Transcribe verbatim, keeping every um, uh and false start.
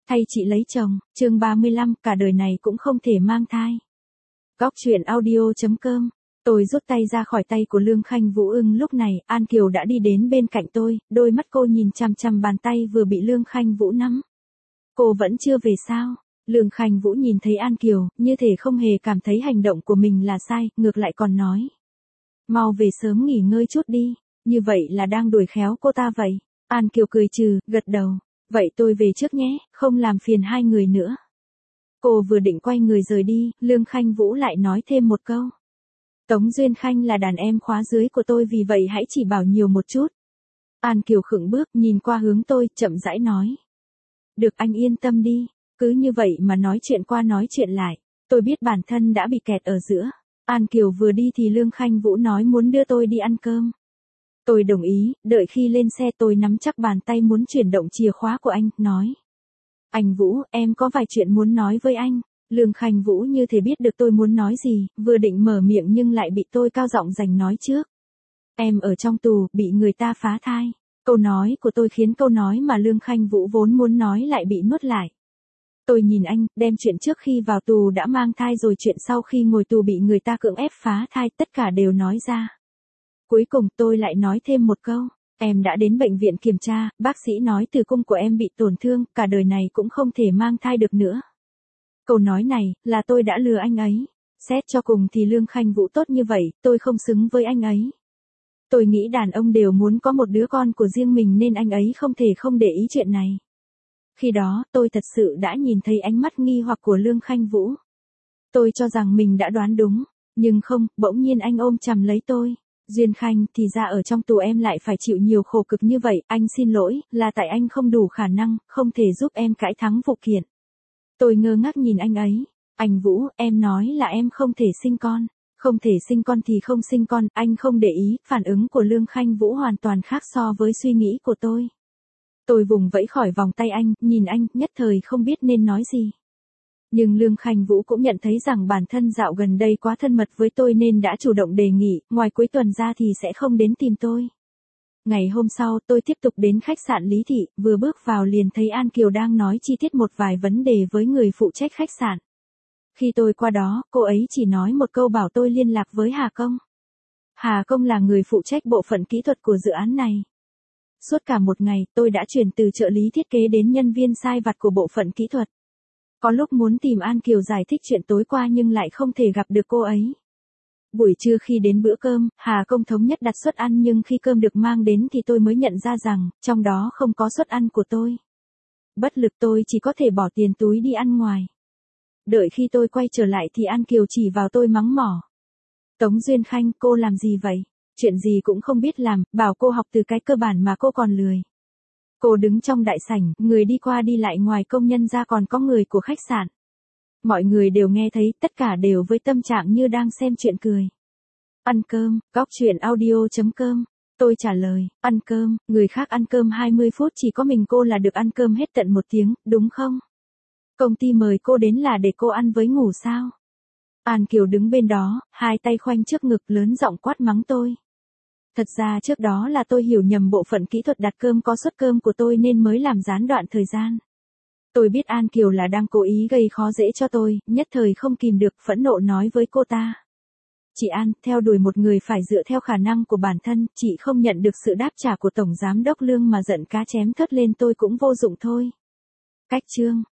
Thay chị lấy chồng, chương ba mươi lăm, cả đời này cũng không thể mang thai. Góc truyện audio.com. Tôi rút tay ra khỏi tay của Lương Khanh Vũ ưng lúc này, An Kiều đã đi đến bên cạnh tôi, đôi mắt cô nhìn chằm chằm bàn tay vừa bị Lương Khanh Vũ nắm. Cô vẫn chưa về sao? Lương Khanh Vũ nhìn thấy An Kiều, như thể không hề cảm thấy hành động của mình là sai, ngược lại còn nói. Mau về sớm nghỉ ngơi chút đi, như vậy là đang đuổi khéo cô ta vậy. An Kiều cười trừ, gật đầu. Vậy tôi về trước nhé, không làm phiền hai người nữa. Cô vừa định quay người rời đi, Lương Khanh Vũ lại nói thêm một câu. Tống Duyên Khanh là đàn em khóa dưới của tôi, vì vậy hãy chỉ bảo nhiều một chút. An Kiều khựng bước, nhìn qua hướng tôi, chậm rãi nói. Được, anh yên tâm đi, cứ như vậy mà nói chuyện qua nói chuyện lại. Tôi biết bản thân đã bị kẹt ở giữa. An Kiều vừa đi thì Lương Khanh Vũ nói muốn đưa tôi đi ăn cơm. Tôi đồng ý, đợi khi lên xe tôi nắm chắc bàn tay muốn chuyển động chìa khóa của anh, nói. Anh Vũ, em có vài chuyện muốn nói với anh. Lương Khanh Vũ như thể biết được tôi muốn nói gì, vừa định mở miệng nhưng lại bị tôi cao giọng giành nói trước. Em ở trong tù, bị người ta phá thai. Câu nói của tôi khiến câu nói mà Lương Khanh Vũ vốn muốn nói lại bị nuốt lại. Tôi nhìn anh, đem chuyện trước khi vào tù đã mang thai rồi chuyện sau khi ngồi tù bị người ta cưỡng ép phá thai, tất cả đều nói ra. Cuối cùng tôi lại nói thêm một câu, em đã đến bệnh viện kiểm tra, bác sĩ nói tử cung của em bị tổn thương, cả đời này cũng không thể mang thai được nữa. Câu nói này, là tôi đã lừa anh ấy. Xét cho cùng thì Lương Khanh Vũ tốt như vậy, tôi không xứng với anh ấy. Tôi nghĩ đàn ông đều muốn có một đứa con của riêng mình nên anh ấy không thể không để ý chuyện này. Khi đó, tôi thật sự đã nhìn thấy ánh mắt nghi hoặc của Lương Khanh Vũ. Tôi cho rằng mình đã đoán đúng, nhưng không, bỗng nhiên anh ôm chầm lấy tôi. Duyên Khanh, thì ra ở trong tù em lại phải chịu nhiều khổ cực như vậy, anh xin lỗi, là tại anh không đủ khả năng, không thể giúp em cãi thắng vụ kiện. Tôi ngơ ngác nhìn anh ấy. Anh Vũ, em nói là em không thể sinh con. Không thể sinh con thì không sinh con, anh không để ý, phản ứng của Lương Khanh Vũ hoàn toàn khác so với suy nghĩ của tôi. Tôi vùng vẫy khỏi vòng tay anh, nhìn anh, nhất thời không biết nên nói gì. Nhưng Lương Khanh Vũ cũng nhận thấy rằng bản thân dạo gần đây quá thân mật với tôi nên đã chủ động đề nghị, ngoài cuối tuần ra thì sẽ không đến tìm tôi. Ngày hôm sau tôi tiếp tục đến khách sạn Lý Thị, vừa bước vào liền thấy An Kiều đang nói chi tiết một vài vấn đề với người phụ trách khách sạn. Khi tôi qua đó, cô ấy chỉ nói một câu bảo tôi liên lạc với Hà Công. Hà Công là người phụ trách bộ phận kỹ thuật của dự án này. Suốt cả một ngày, tôi đã chuyển từ trợ lý thiết kế đến nhân viên sai vặt của bộ phận kỹ thuật. Có lúc muốn tìm An Kiều giải thích chuyện tối qua nhưng lại không thể gặp được cô ấy. Buổi trưa khi đến bữa cơm, Hà Công thống nhất đặt suất ăn nhưng khi cơm được mang đến thì tôi mới nhận ra rằng, trong đó không có suất ăn của tôi. Bất lực tôi chỉ có thể bỏ tiền túi đi ăn ngoài. Đợi khi tôi quay trở lại thì An Kiều chỉ vào tôi mắng mỏ. Tống Duyên Khanh, cô làm gì vậy? Chuyện gì cũng không biết làm, bảo cô học từ cái cơ bản mà cô còn lười. Cô đứng trong đại sảnh, người đi qua đi lại ngoài công nhân ra còn có người của khách sạn. Mọi người đều nghe thấy, tất cả đều với tâm trạng như đang xem chuyện cười. Ăn cơm, góc truyện audio.com. Tôi trả lời, ăn cơm, người khác ăn cơm hai mươi phút chỉ có mình cô là được ăn cơm hết tận một tiếng, đúng không? Công ty mời cô đến là để cô ăn với ngủ sao? An Kiều đứng bên đó, hai tay khoanh trước ngực lớn giọng quát mắng tôi. Thật ra trước đó là tôi hiểu nhầm bộ phận kỹ thuật đặt cơm có suất cơm của tôi nên mới làm gián đoạn thời gian. Tôi biết An Kiều là đang cố ý gây khó dễ cho tôi, nhất thời không kìm được phẫn nộ nói với cô ta. Chị An, theo đuổi một người phải dựa theo khả năng của bản thân, chị không nhận được sự đáp trả của Tổng Giám đốc Lương mà giận cá chém thớt lên tôi cũng vô dụng thôi. Cách chương.